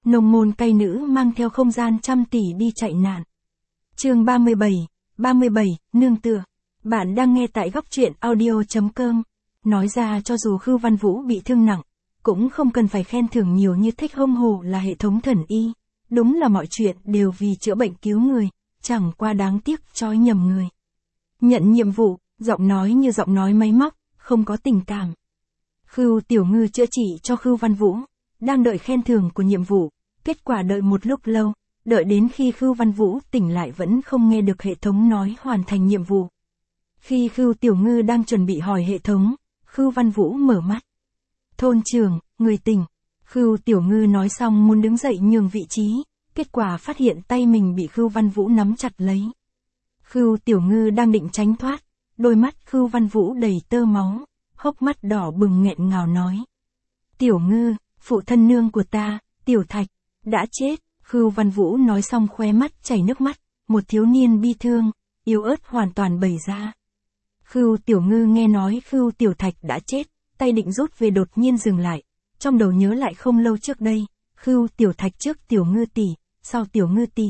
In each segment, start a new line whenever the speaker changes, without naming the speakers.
Nông môn cây nữ mang theo không gian trăm tỷ đi chạy nạn. Chương 37, nương tựa. Bạn đang nghe tại góc truyện audio.com. Nói ra cho dù Khưu Văn Vũ bị thương nặng, cũng không cần phải khen thưởng nhiều như Thích Hông Hổ là hệ thống thần y. Đúng là mọi chuyện đều vì chữa bệnh cứu người, chẳng qua đáng tiếc trói nhầm người. Nhận nhiệm vụ, giọng nói như giọng nói máy móc, không có tình cảm. Khưu Tiểu Ngư chữa trị cho Khưu Văn Vũ, đang đợi khen thưởng của nhiệm vụ, kết quả đợi một lúc lâu, đợi đến khi Khưu Văn Vũ tỉnh lại vẫn không nghe được hệ thống nói hoàn thành nhiệm vụ. Khi Khưu Tiểu Ngư đang chuẩn bị hỏi hệ thống, Khưu Văn Vũ mở mắt. Thôn trưởng, người tỉnh. Khưu Tiểu Ngư nói xong muốn đứng dậy nhường vị trí, kết quả phát hiện tay mình bị Khưu Văn Vũ nắm chặt lấy. Khưu Tiểu Ngư đang định tránh thoát, đôi mắt Khưu Văn Vũ đầy tơ máu, hốc mắt đỏ bừng nghẹn ngào nói. Tiểu Ngư, phụ thân nương của ta, Tiểu Thạch, đã chết. Khưu Văn Vũ nói xong khóe mắt chảy nước mắt, một thiếu niên bi thương, yếu ớt hoàn toàn bày ra. Khưu Tiểu Ngư nghe nói Khưu Tiểu Thạch đã chết, tay định rút về đột nhiên dừng lại, trong đầu nhớ lại không lâu trước đây, Khưu Tiểu Thạch trước Tiểu Ngư tỷ, sau Tiểu Ngư tỷ.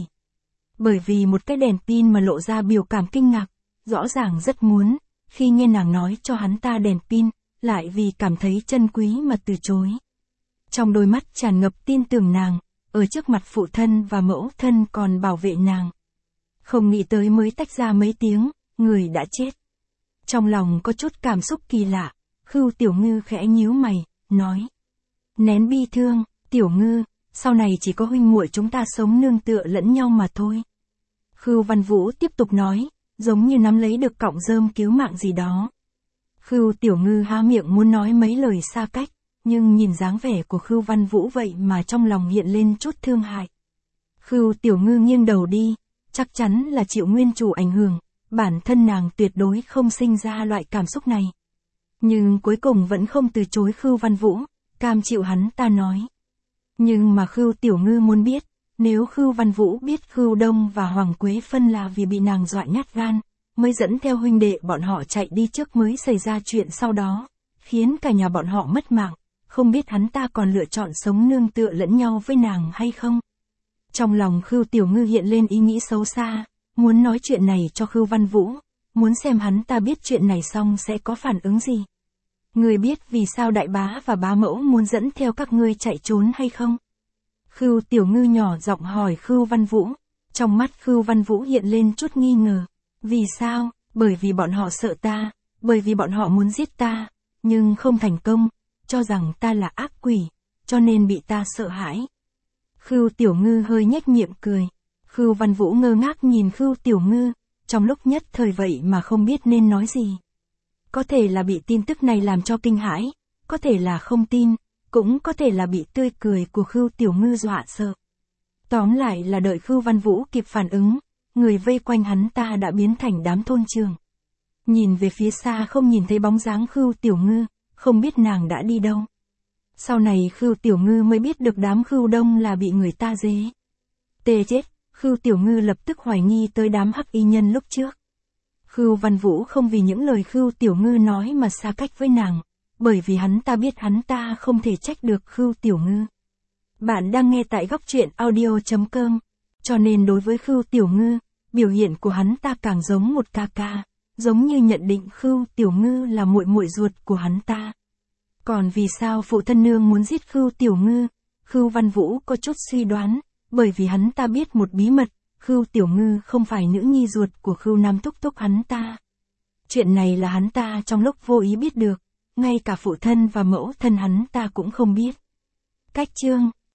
Bởi vì một cái đèn pin mà lộ ra biểu cảm kinh ngạc, rõ ràng rất muốn, khi nghe nàng nói cho hắn ta đèn pin, lại vì cảm thấy chân quý mà từ chối. Trong đôi mắt tràn ngập tin tưởng nàng, ở trước mặt phụ thân và mẫu thân còn bảo vệ nàng. Không nghĩ tới mới tách ra mấy tiếng, người đã chết. Trong lòng có chút cảm xúc kỳ lạ, Khưu Tiểu Ngư khẽ nhíu mày, nói. Nén bi thương, Tiểu Ngư, sau này chỉ có huynh muội chúng ta sống nương tựa lẫn nhau mà thôi. Khưu Văn Vũ tiếp tục nói, giống như nắm lấy được cọng rơm cứu mạng gì đó. Khưu Tiểu Ngư há miệng muốn nói mấy lời xa cách, nhưng nhìn dáng vẻ của Khưu Văn Vũ vậy mà trong lòng hiện lên chút thương hại. Khưu Tiểu Ngư nghiêng đầu đi, chắc chắn là chịu nguyên chủ ảnh hưởng, bản thân nàng tuyệt đối không sinh ra loại cảm xúc này. Nhưng cuối cùng vẫn không từ chối Khưu Văn Vũ, cam chịu hắn ta nói. Nhưng mà Khưu Tiểu Ngư muốn biết, nếu Khưu Văn Vũ biết Khưu Đông và Hoàng Quế Phân là vì bị nàng dọa nhát gan, mới dẫn theo huynh đệ bọn họ chạy đi trước mới xảy ra chuyện sau đó, khiến cả nhà bọn họ mất mạng, không biết hắn ta còn lựa chọn sống nương tựa lẫn nhau với nàng hay không. Trong lòng Khưu Tiểu Ngư hiện lên ý nghĩ xấu xa, muốn nói chuyện này cho Khưu Văn Vũ, muốn xem hắn ta biết chuyện này xong sẽ có phản ứng gì. Người biết vì sao đại bá và bá mẫu muốn dẫn theo các ngươi chạy trốn hay không? Khưu Tiểu Ngư nhỏ giọng hỏi Khưu Văn Vũ, trong mắt Khưu Văn Vũ hiện lên chút nghi ngờ. Vì sao? Bởi vì bọn họ sợ ta, bởi vì bọn họ muốn giết ta, nhưng không thành công, cho rằng ta là ác quỷ, cho nên bị ta sợ hãi. Khưu Tiểu Ngư hơi nhếch miệng cười. Khưu Văn Vũ ngơ ngác nhìn Khưu Tiểu Ngư, trong lúc nhất thời vậy mà không biết nên nói gì. Có thể là bị tin tức này làm cho kinh hãi, có thể là không tin, cũng có thể là bị tươi cười của Khưu Tiểu Ngư dọa sợ. Tóm lại là đợi Khưu Văn Vũ kịp phản ứng, người vây quanh hắn ta đã biến thành đám thôn trường. Nhìn về phía xa không nhìn thấy bóng dáng Khưu Tiểu Ngư, không biết nàng đã đi đâu. Sau này Khưu Tiểu Ngư mới biết được đám Khưu Đông là bị người ta dế. Tê chết, Khưu Tiểu Ngư lập tức hoài nghi tới đám hắc y nhân lúc trước. Khưu Văn Vũ không vì những lời Khưu Tiểu Ngư nói mà xa cách với nàng, bởi vì hắn ta biết hắn ta không thể trách được Khưu Tiểu Ngư. Bạn đang nghe tại góc truyện audio.com, cho nên đối với Khưu Tiểu Ngư, biểu hiện của hắn ta càng giống một ca ca, giống như nhận định Khưu Tiểu Ngư là muội muội ruột của hắn ta. Còn vì sao phụ thân nương muốn giết Khưu Tiểu Ngư, Khưu Văn Vũ có chút suy đoán, bởi vì hắn ta biết một bí mật, Khưu Tiểu Ngư không phải nữ nhi ruột của Khưu Nam Thúc Thúc hắn ta. Chuyện này là hắn ta trong lúc vô ý biết được, ngay cả phụ thân và mẫu thân hắn ta cũng không biết. Cách chương